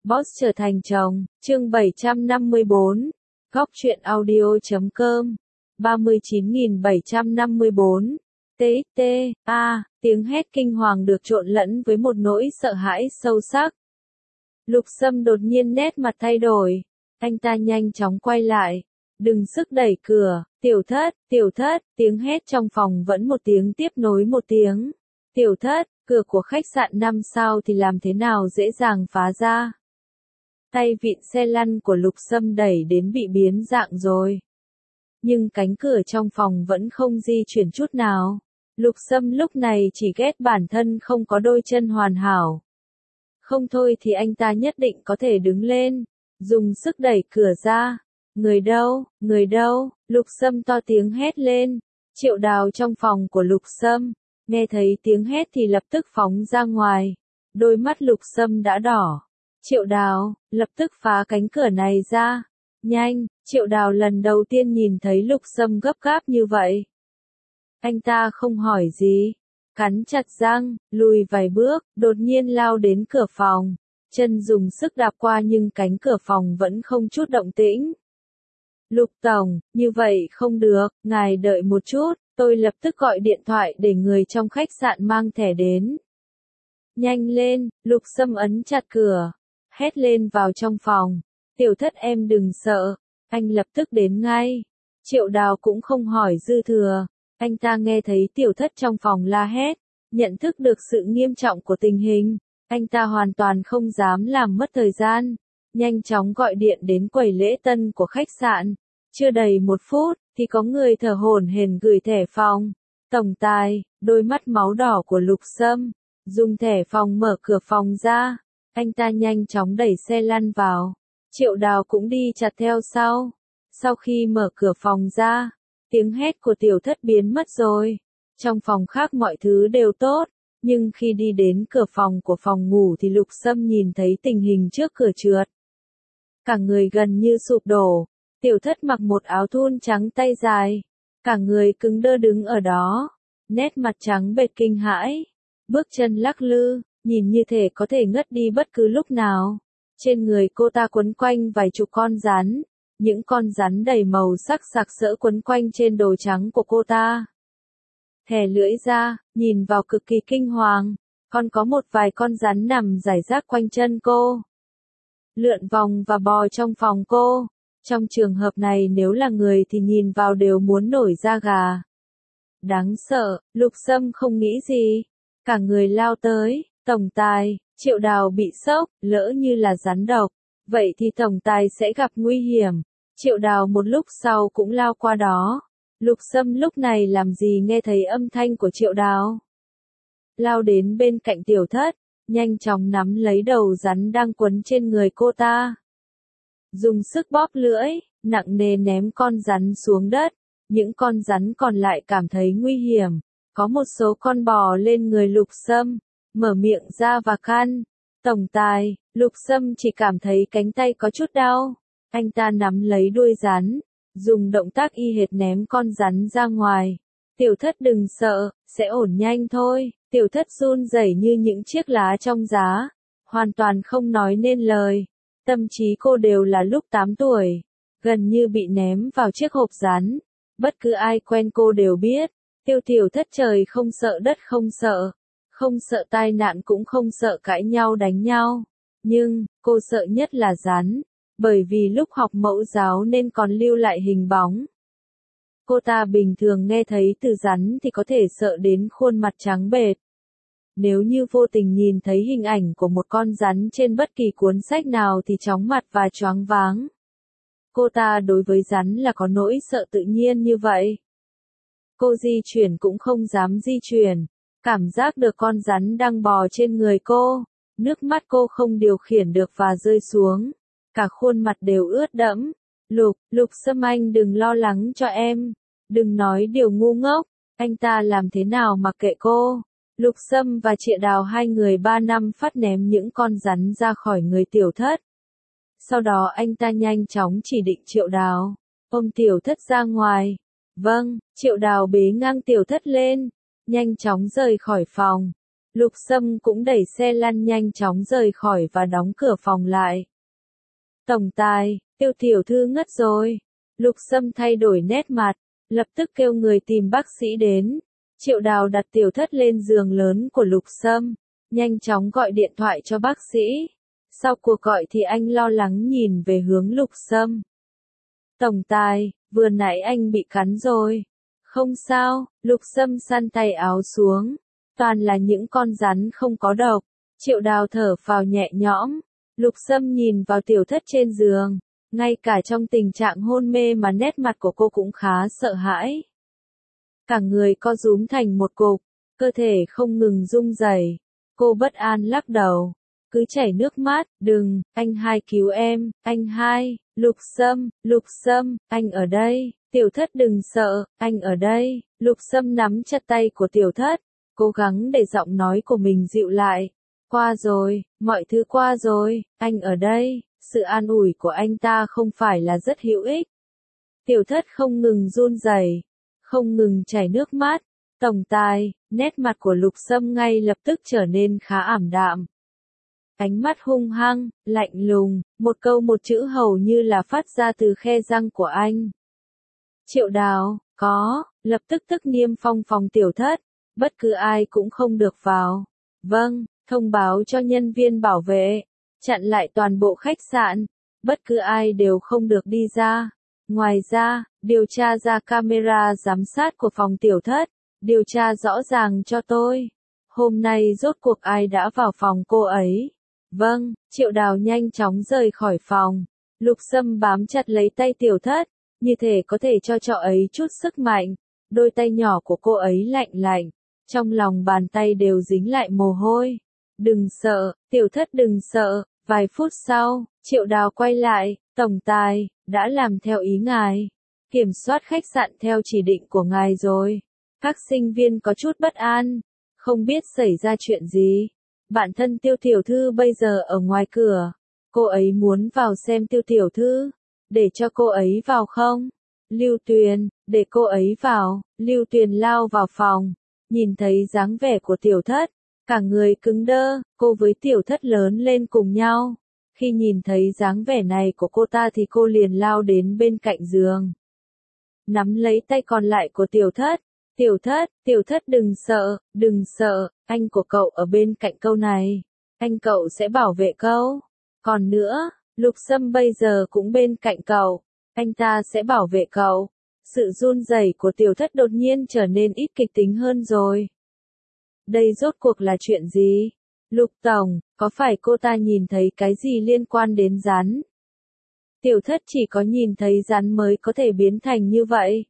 Boss trở thành chồng, chương 754, góc truyện audio.com, 39.754, tiếng hét kinh hoàng được trộn lẫn với một nỗi sợ hãi sâu sắc. Lục Sâm đột nhiên nét mặt thay đổi, anh ta nhanh chóng quay lại, đừng sức đẩy cửa, tiểu thất, tiếng hét trong phòng vẫn một tiếng tiếp nối một tiếng. Tiểu thất, cửa của khách sạn 5 sao thì làm thế nào dễ dàng phá ra. Tay vịn xe lăn của Lục Sâm đẩy đến bị biến dạng rồi. Nhưng cánh cửa trong phòng vẫn không di chuyển chút nào. Lục Sâm lúc này chỉ ghét bản thân không có đôi chân hoàn hảo. Không thôi thì anh ta nhất định có thể đứng lên, dùng sức đẩy cửa ra. Người đâu, Lục Sâm to tiếng hét lên. Triệu Đào trong phòng của Lục Sâm, nghe thấy tiếng hét thì lập tức phóng ra ngoài. Đôi mắt Lục Sâm đã đỏ. Triệu Đào, lập tức phá cánh cửa này ra. Nhanh, Triệu Đào lần đầu tiên nhìn thấy Lục Sâm gấp gáp như vậy. Anh ta không hỏi gì, cắn chặt răng, lùi vài bước, đột nhiên lao đến cửa phòng. Chân dùng sức đạp qua nhưng cánh cửa phòng vẫn không chút động tĩnh. Lục Tổng, như vậy không được, ngài đợi một chút, tôi lập tức gọi điện thoại để người trong khách sạn mang thẻ đến. Nhanh lên, Lục Sâm ấn chặt cửa, hét lên vào trong phòng. Tiểu thất em đừng sợ, anh lập tức đến ngay. Triệu Đào cũng không hỏi dư thừa, anh ta nghe thấy tiểu thất trong phòng la hét, nhận thức được sự nghiêm trọng của tình hình. Anh ta hoàn toàn không dám làm mất thời gian, nhanh chóng gọi điện đến quầy lễ tân của khách sạn. Chưa đầy 1 phút, thì có người thở hổn hển gửi thẻ phòng. Tổng tài, đôi mắt máu đỏ của Lục Sâm, dùng thẻ phòng mở cửa phòng ra. Anh ta nhanh chóng đẩy xe lăn vào. Triệu Đào cũng đi chặt theo sau. Sau khi mở cửa phòng ra, tiếng hét của tiểu thất biến mất rồi. Trong phòng khác mọi thứ đều tốt, nhưng khi đi đến cửa phòng của phòng ngủ thì Lục Sâm nhìn thấy tình hình trước cửa trượt. Cả người gần như sụp đổ. Tiểu thất mặc một áo thun trắng tay dài, cả người cứng đơ đứng ở đó, nét mặt trắng bệch kinh hãi, bước chân lắc lư, nhìn như thể có thể ngất đi bất cứ lúc nào. Trên người cô ta quấn quanh vài chục con rắn, những con rắn đầy màu sắc sặc sỡ quấn quanh trên đồ trắng của cô ta. Thè lưỡi ra, nhìn vào cực kỳ kinh hoàng, còn có một vài con rắn nằm rải rác quanh chân cô, lượn vòng và bò trong phòng cô. Trong trường hợp này nếu là người thì nhìn vào đều muốn nổi da gà. Đáng sợ, Lục Sâm không nghĩ gì, cả người lao tới. Tổng tài, Triệu Đào bị sốc, lỡ như là rắn độc, vậy thì tổng tài sẽ gặp nguy hiểm. Triệu Đào một lúc sau cũng lao qua đó. Lục Sâm lúc này làm gì nghe thấy âm thanh của Triệu Đào. Lao đến bên cạnh tiểu thất, nhanh chóng nắm lấy đầu rắn đang quấn trên người cô ta. Dùng sức bóp lưỡi, nặng nề ném con rắn xuống đất. Những con rắn còn lại cảm thấy nguy hiểm. Có một số con bò lên người Lục Sâm, mở miệng ra và căn. Tổng tài, Lục Sâm chỉ cảm thấy cánh tay có chút đau. Anh ta nắm lấy đuôi rắn, dùng động tác y hệt ném con rắn ra ngoài. Tiểu thất đừng sợ, sẽ ổn nhanh thôi. Tiểu thất run rẩy như những chiếc lá trong giá, hoàn toàn không nói nên lời. Tâm trí cô đều là lúc 8 tuổi, gần như bị ném vào chiếc hộp rắn. Bất cứ ai quen cô đều biết, tiểu thất trời không sợ đất không sợ tai nạn cũng không sợ cãi nhau đánh nhau. Nhưng, cô sợ nhất là rắn, bởi vì lúc học mẫu giáo nên còn lưu lại hình bóng. Cô ta bình thường nghe thấy từ rắn thì có thể sợ đến khuôn mặt trắng bệch. Nếu như vô tình nhìn thấy hình ảnh của một con rắn trên bất kỳ cuốn sách nào thì chóng mặt và choáng váng. Cô ta đối với rắn là có nỗi sợ tự nhiên như vậy. Cô di chuyển cũng không dám di chuyển, cảm giác được con rắn đang bò trên người cô, nước mắt cô không điều khiển được và rơi xuống, cả khuôn mặt đều ướt đẫm. Lục Sâm anh đừng lo lắng cho em, đừng nói điều ngu ngốc, anh ta làm thế nào mặc kệ cô. Lục Sâm và Triệu Đào hai người 3 năm phát ném những con rắn ra khỏi người tiểu thất. Sau đó anh ta nhanh chóng chỉ định Triệu Đào, ôm tiểu thất ra ngoài. Vâng, Triệu Đào bế ngang tiểu thất lên, nhanh chóng rời khỏi phòng. Lục Sâm cũng đẩy xe lăn nhanh chóng rời khỏi và đóng cửa phòng lại. Tổng tài, Tiêu tiểu thư ngất rồi. Lục Sâm thay đổi nét mặt, lập tức kêu người tìm bác sĩ đến. Triệu Đào đặt Tiểu Thất lên giường lớn của Lục Sâm, nhanh chóng gọi điện thoại cho bác sĩ. Sau cuộc gọi thì anh lo lắng nhìn về hướng Lục Sâm. Tổng tài, vừa nãy anh bị cắn rồi. Không sao, Lục Sâm săn tay áo xuống. Toàn là những con rắn không có độc. Triệu Đào thở phào nhẹ nhõm. Lục Sâm nhìn vào Tiểu Thất trên giường. Ngay cả trong tình trạng hôn mê mà nét mặt của cô cũng khá sợ hãi. Cả người co rúm thành một cục, cơ thể không ngừng rung rẩy. Cô bất an lắc đầu, cứ chảy nước mắt, đừng, anh hai cứu em, anh hai, Lục Sâm, anh ở đây, Tiểu Thất đừng sợ, anh ở đây. Lục Sâm nắm chặt tay của Tiểu Thất, cố gắng để giọng nói của mình dịu lại. Qua rồi, mọi thứ qua rồi, anh ở đây. Sự an ủi của anh ta không phải là rất hữu ích. Tiểu Thất không ngừng run rẩy, không ngừng chảy nước mắt. Tổng tài, nét mặt của Lục Sâm ngay lập tức trở nên khá ảm đạm. Ánh mắt hung hăng, lạnh lùng, một câu một chữ hầu như là phát ra từ khe răng của anh. Triệu Đào, lập tức niêm phong phòng Tiểu Thất, bất cứ ai cũng không được vào. Vâng, thông báo cho nhân viên bảo vệ, chặn lại toàn bộ khách sạn, bất cứ ai đều không được đi ra. Ngoài ra, điều tra ra camera giám sát của phòng Tiểu Thất, điều tra rõ ràng cho tôi. Hôm nay rốt cuộc ai đã vào phòng cô ấy? Vâng, Triệu Đào nhanh chóng rời khỏi phòng. Lục Sâm bám chặt lấy tay Tiểu Thất, như thể có thể cho ấy chút sức mạnh. Đôi tay nhỏ của cô ấy lạnh lạnh, trong lòng bàn tay đều dính lại mồ hôi. Đừng sợ, Tiểu Thất đừng sợ. Vài phút sau, Triệu Đào quay lại, tổng tài, đã làm theo ý ngài. Kiểm soát khách sạn theo chỉ định của ngài rồi. Các sinh viên có chút bất an, không biết xảy ra chuyện gì. Bạn thân Tiêu tiểu thư bây giờ ở ngoài cửa. Cô ấy muốn vào xem Tiêu tiểu thư. Để cho cô ấy vào không? Lưu Tuyền, để cô ấy vào. Lưu Tuyền lao vào phòng, nhìn thấy dáng vẻ của Tiểu Thất. Cả người cứng đơ, cô với Tiểu Thất lớn lên cùng nhau. Khi nhìn thấy dáng vẻ này của cô ta thì cô liền lao đến bên cạnh giường. Nắm lấy tay còn lại của Tiểu Thất. Tiểu Thất đừng sợ, anh của cậu ở bên cạnh cậu này. Anh cậu sẽ bảo vệ cậu. Còn nữa, Lục Sâm bây giờ cũng bên cạnh cậu. Anh ta sẽ bảo vệ cậu. Sự run rẩy của Tiểu Thất đột nhiên trở nên ít kịch tính hơn rồi. Đây rốt cuộc là chuyện gì? Lục Tổng, có phải cô ta nhìn thấy cái gì liên quan đến rắn? Tiểu Thất chỉ có nhìn thấy rắn mới có thể biến thành như vậy.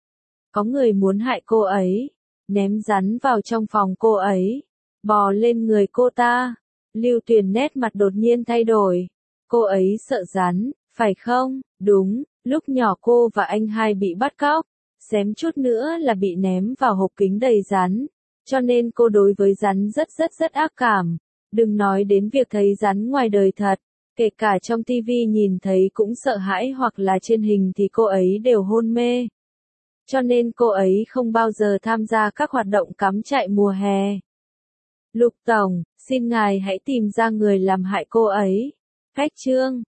Có người muốn hại cô ấy, ném rắn vào trong phòng cô ấy, bò lên người cô ta. Lưu Tuyền nét mặt đột nhiên thay đổi. Cô ấy sợ rắn, phải không? Đúng, lúc nhỏ cô và anh hai bị bắt cóc, xém chút nữa là bị ném vào hộp kính đầy rắn. Cho nên cô đối với rắn rất ác cảm. Đừng nói đến việc thấy rắn ngoài đời thật, kể cả trong tivi nhìn thấy cũng sợ hãi hoặc là trên hình thì cô ấy đều hôn mê. Cho nên cô ấy không bao giờ tham gia các hoạt động cắm trại mùa hè. Lục Tổng, xin ngài hãy tìm ra người làm hại cô ấy. Khách trương.